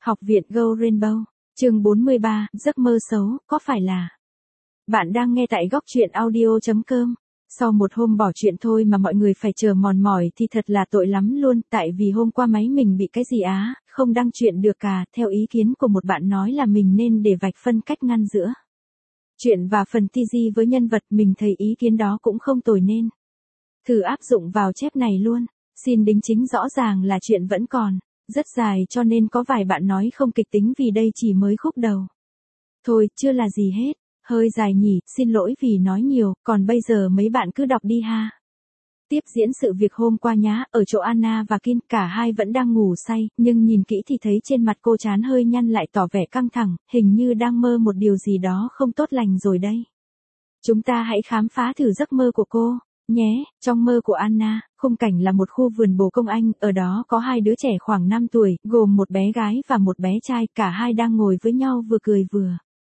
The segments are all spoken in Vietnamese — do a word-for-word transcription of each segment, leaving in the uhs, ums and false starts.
Học viện Go Rainbow, chương bốn mươi ba, giấc mơ xấu, có phải là... Bạn đang nghe tại góc truyện audio chấm com. Sau một hôm bỏ chuyện thôi mà mọi người phải chờ mòn mỏi thì thật là tội lắm luôn, tại vì hôm qua máy mình bị cái gì á, không đăng chuyện được cả, theo ý kiến của một bạn nói là mình nên để vạch phân cách ngăn giữa chuyện và phần tê giê với nhân vật, mình thấy ý kiến đó cũng không tồi nên thử áp dụng vào chép này luôn. Xin đính chính rõ ràng là chuyện vẫn còn rất dài cho nên có vài bạn nói không kịch tính vì đây chỉ mới khúc đầu thôi, chưa là gì hết. Hơi dài nhỉ, xin lỗi vì nói nhiều, còn bây giờ mấy bạn cứ đọc đi ha. Tiếp diễn sự việc hôm qua nhá, ở chỗ Anna và Kim, cả hai vẫn đang ngủ say, nhưng nhìn kỹ thì thấy trên mặt cô trán hơi nhăn lại tỏ vẻ căng thẳng, hình như đang mơ một điều gì đó không tốt lành rồi đây. Chúng ta hãy khám phá thử giấc mơ của cô nhé. Trong mơ của Anna, khung cảnh là một khu vườn bồ công anh, ở đó có hai đứa trẻ khoảng năm tuổi, gồm một bé gái và một bé trai, cả hai đang ngồi với nhau vừa cười vừa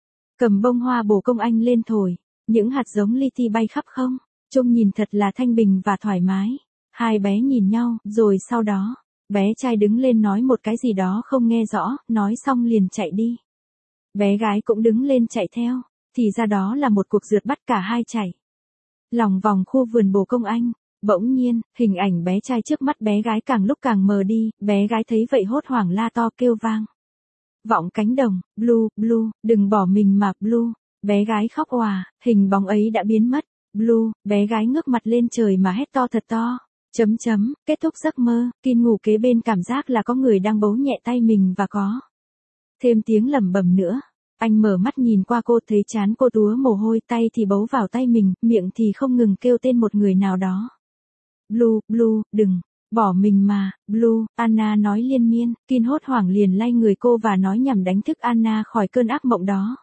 cầm bông hoa bồ công anh lên thổi, những hạt giống li ti bay khắp không, trông nhìn thật là thanh bình và thoải mái. Hai bé nhìn nhau, rồi sau đó, bé trai đứng lên nói một cái gì đó không nghe rõ, nói xong liền chạy đi. Bé gái cũng đứng lên chạy theo, thì ra đó là một cuộc rượt bắt, cả hai chạy lòng vòng khu vườn bồ công anh. Bỗng nhiên, hình ảnh bé trai trước mắt bé gái càng lúc càng mờ đi, bé gái thấy vậy hốt hoảng la to kêu vang vọng cánh đồng, Blue, Blue, đừng bỏ mình mà, Blue. Bé gái khóc òa, hình bóng ấy đã biến mất. Blue, bé gái ngước mặt lên trời mà hét to thật to. Chấm chấm, kết thúc giấc mơ, Kim ngủ kế bên cảm giác là có người đang bấu nhẹ tay mình và có thêm tiếng lẩm bẩm nữa. Anh mở mắt nhìn qua cô, thấy trán cô túa mồ hôi, tay thì bấu vào tay mình, miệng thì không ngừng kêu tên một người nào đó. Blue, Blue, đừng bỏ mình mà, Blue, Anna nói liên miên. Kim hốt hoảng liền lay người cô và nói nhằm đánh thức Anna khỏi cơn ác mộng đó.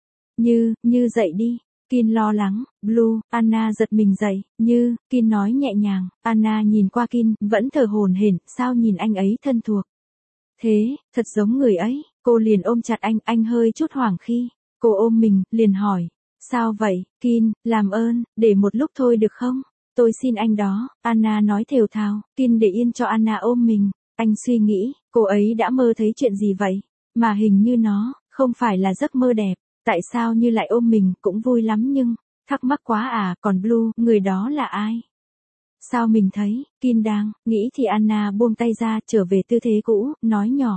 Như, như dậy đi. Kim lo lắng. Blue, Anna giật mình dậy. Như, Kim nói nhẹ nhàng. Anna nhìn qua Kim, vẫn thở hổn hển, sao nhìn anh ấy thân thuộc thế, thật giống người ấy. Cô liền ôm chặt anh, anh hơi chút hoảng khi cô ôm mình, liền hỏi, sao vậy, Kim, làm ơn, để một lúc thôi được không? Tôi xin anh đó, Anna nói thều thào. Kim để yên cho Anna ôm mình. Anh suy nghĩ, cô ấy đã mơ thấy chuyện gì vậy? Mà hình như nó không phải là giấc mơ đẹp. Tại sao Như lại ôm mình, cũng vui lắm nhưng thắc mắc quá à, còn Blue, người đó là ai? Sao mình thấy, Kim đang nghĩ thì Anna buông tay ra, trở về tư thế cũ, nói nhỏ.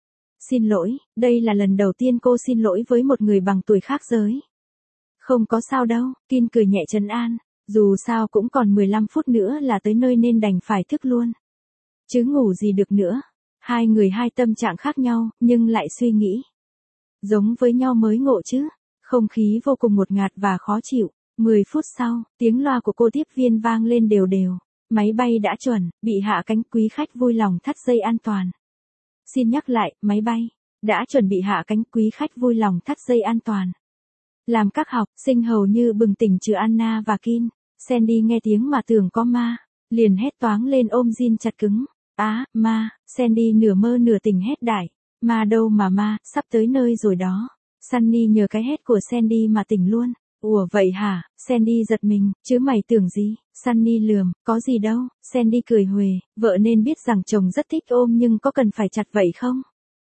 Xin lỗi, đây là lần đầu tiên cô xin lỗi với một người bằng tuổi khác giới. Không có sao đâu, Kim cười nhẹ trấn an. Dù sao cũng còn mười lăm phút nữa là tới nơi nên đành phải thức luôn. Chứ ngủ gì được nữa. Hai người hai tâm trạng khác nhau, nhưng lại suy nghĩ giống với nhau mới ngộ chứ. Không khí vô cùng ngột ngạt và khó chịu. mười phút sau, tiếng loa của cô tiếp viên vang lên đều đều. Máy bay đã chuẩn, bị hạ cánh, quý khách vui lòng thắt dây an toàn. Xin nhắc lại, máy bay đã chuẩn bị hạ cánh, quý khách vui lòng thắt dây an toàn. Làm các học sinh hầu như bừng tỉnh trừ Anna và Kim. Sandy nghe tiếng mà tưởng có ma, liền hét toáng lên ôm Jin chặt cứng. Á, ma, Sandy nửa mơ nửa tỉnh hét đại. Ma đâu mà ma, sắp tới nơi rồi đó. Sunny nhờ cái hét của Sandy mà tỉnh luôn. Ủa vậy hả? Sandy giật mình, chứ mày tưởng gì? Sunny lườm, có gì đâu. Sandy cười huề, vợ nên biết rằng chồng rất thích ôm nhưng có cần phải chặt vậy không?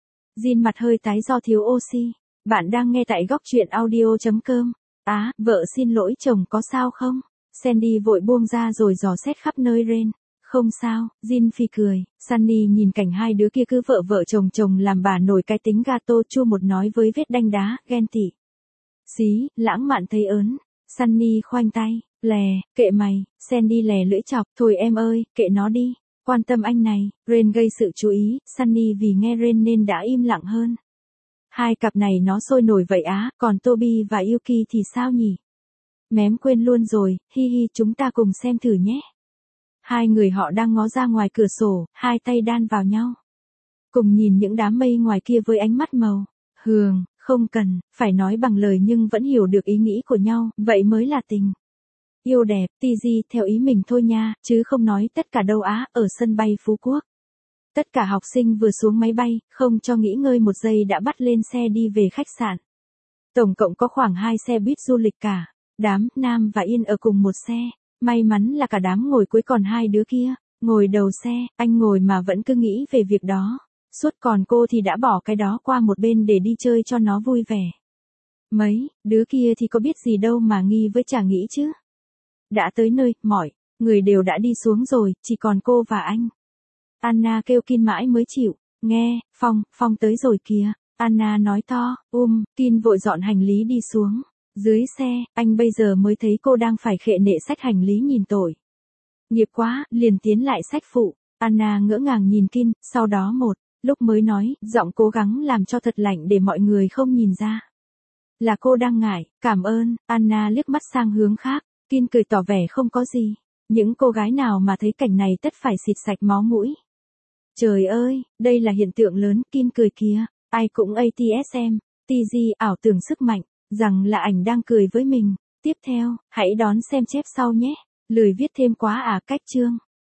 Jin mặt hơi tái do thiếu oxy. Bạn đang nghe tại góc truyện audio chấm com. Á, vợ xin lỗi chồng có sao không? Sandy vội buông ra rồi dò xét khắp nơi rên. Không sao, Jin phi cười. Sunny nhìn cảnh hai đứa kia cứ vợ vợ chồng chồng làm bà nổi cái tính gato chua một nói với vết đanh đá, ghen tị. Xí, lãng mạn thấy ớn. Sunny khoanh tay, lè, kệ mày. Sandy lè lưỡi chọc, thôi em ơi, kệ nó đi. Quan tâm anh này. Ren gây sự chú ý, Sunny vì nghe Ren nên đã im lặng hơn. Hai cặp này nó sôi nổi vậy á, còn Toby và Yuki thì sao nhỉ? Mém quên luôn rồi, hi hi, chúng ta cùng xem thử nhé. Hai người họ đang ngó ra ngoài cửa sổ, hai tay đan vào nhau. Cùng nhìn những đám mây ngoài kia với ánh mắt màu hường, không cần phải nói bằng lời nhưng vẫn hiểu được ý nghĩ của nhau, vậy mới là tình yêu đẹp. tê giê theo ý mình thôi nha, chứ không nói tất cả đâu á. Ở sân bay Phú Quốc, tất cả học sinh vừa xuống máy bay, không cho nghỉ ngơi một giây đã bắt lên xe đi về khách sạn. Tổng cộng có khoảng hai xe buýt du lịch cả. Đám, Nam và Yên ở cùng một xe. May mắn là cả đám ngồi cuối còn hai đứa kia ngồi đầu xe. Anh ngồi mà vẫn cứ nghĩ về việc đó. Suốt còn cô thì đã bỏ cái đó qua một bên để đi chơi cho nó vui vẻ. Mấy, đứa kia thì có biết gì đâu mà nghi với chả nghĩ chứ. Đã tới nơi, mọi người đều đã đi xuống rồi, chỉ còn cô và anh. Anna kêu Kin mãi mới chịu. Nghe, Phong, Phong tới rồi kìa. Anna nói to, um, Kin vội dọn hành lý đi xuống. Dưới xe, anh bây giờ mới thấy cô đang phải khệ nệ xách hành lý nhìn tội. Nghiệp quá, liền tiến lại xách phụ. Anna ngỡ ngàng nhìn Kin, sau đó một lúc mới nói, giọng cố gắng làm cho thật lạnh để mọi người không nhìn ra. Là cô đang ngại, cảm ơn. Anna liếc mắt sang hướng khác. Kin cười tỏ vẻ không có gì. Những cô gái nào mà thấy cảnh này tất phải xịt sạch máu mũi. Trời ơi, đây là hiện tượng lớn. Kin cười kìa. Ai cũng a tê ét em, tê giê ảo tưởng sức mạnh, rằng là ảnh đang cười với mình. Tiếp theo, hãy đón xem chép sau nhé. Lười viết thêm quá à cách chương.